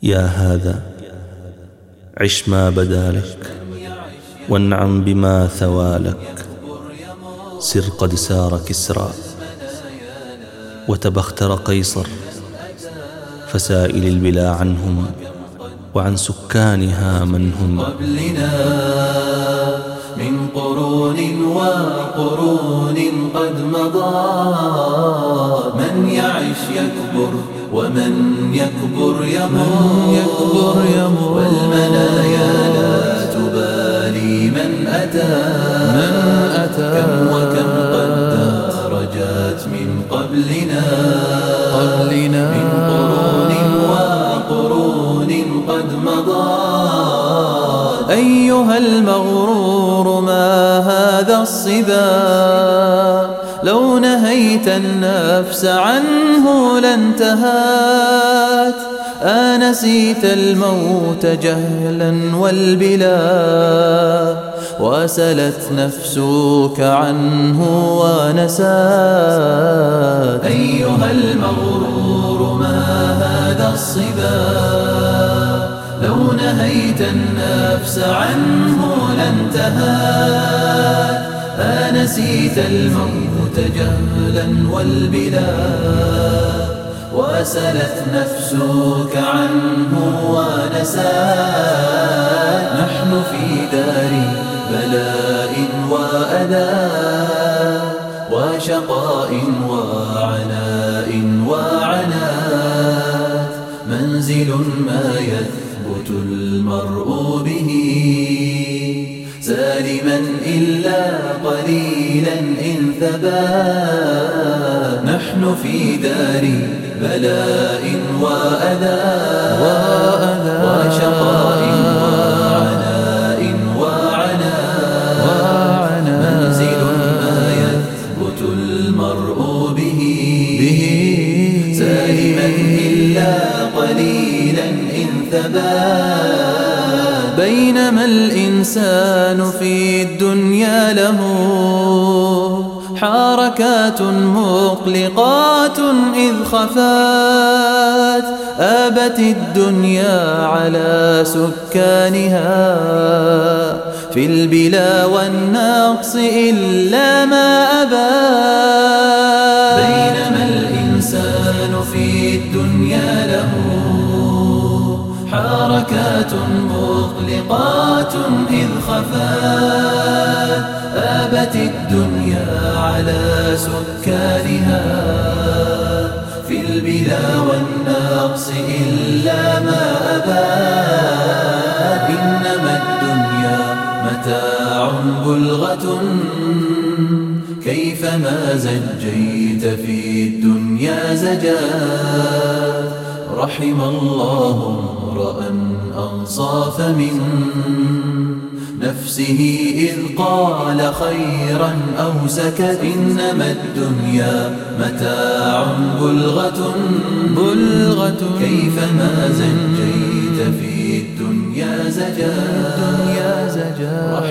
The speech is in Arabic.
يا هذا عش ما بدالك، وانعم بما ثوالك. سر قد سار كسرى وتبختر قيصر، فسائل البلا عنهم وعن سكانها من هم. قبلنا من قرون وقرون قد مضى، من يعش يكبر ومن يكبر يموت، والمنايا لا تبالي من أتى. كم وكم قد درجات من قبلنا من قرون وقرون قد مضى. أيها المغرور ما هذا الصبا، لو نهيت النفس عنه لانتهت. آنسيت الموت جهلا والبلا، وسلت نفسك عنه ونسات. أيها المغرور ما هذا الصبا، لو نهيت النفس عنه لانتهت. آنسيت الموت جهلا والبلا، وسلت نفسك عنه ونسات. نحن في دار بلاء وأذى، وشقاء وعناء وعنات. منزل ما يثبت المرء به سالما إلا قليلا إن ثبات. نحن في دار بلاء وأذى وشقاء وعناء وعنات. منزل ما يثبت المرء به سالما إلا قليلا إن ثبات. بينما الإنسان في الدنيا له حركات مقلقات إذ خفات. آبت الدنيا على سكانها في البلا والنقص إلا ما أبات. بينما الإنسان في الدنيا له حركات مقلقات إذ خفات. آبت الدنيا على سكانها في البلا والنقص إلا ما أبات. إنما الدنيا متاع بلغة، كيفما زجيت في الدنيا زجات. رحم الله امرأ أنصاف من نفسه إذ قال خيرا أو سكت. إنما الدنيا متاع بلغة كيفما زجيت في الدنيا زجات.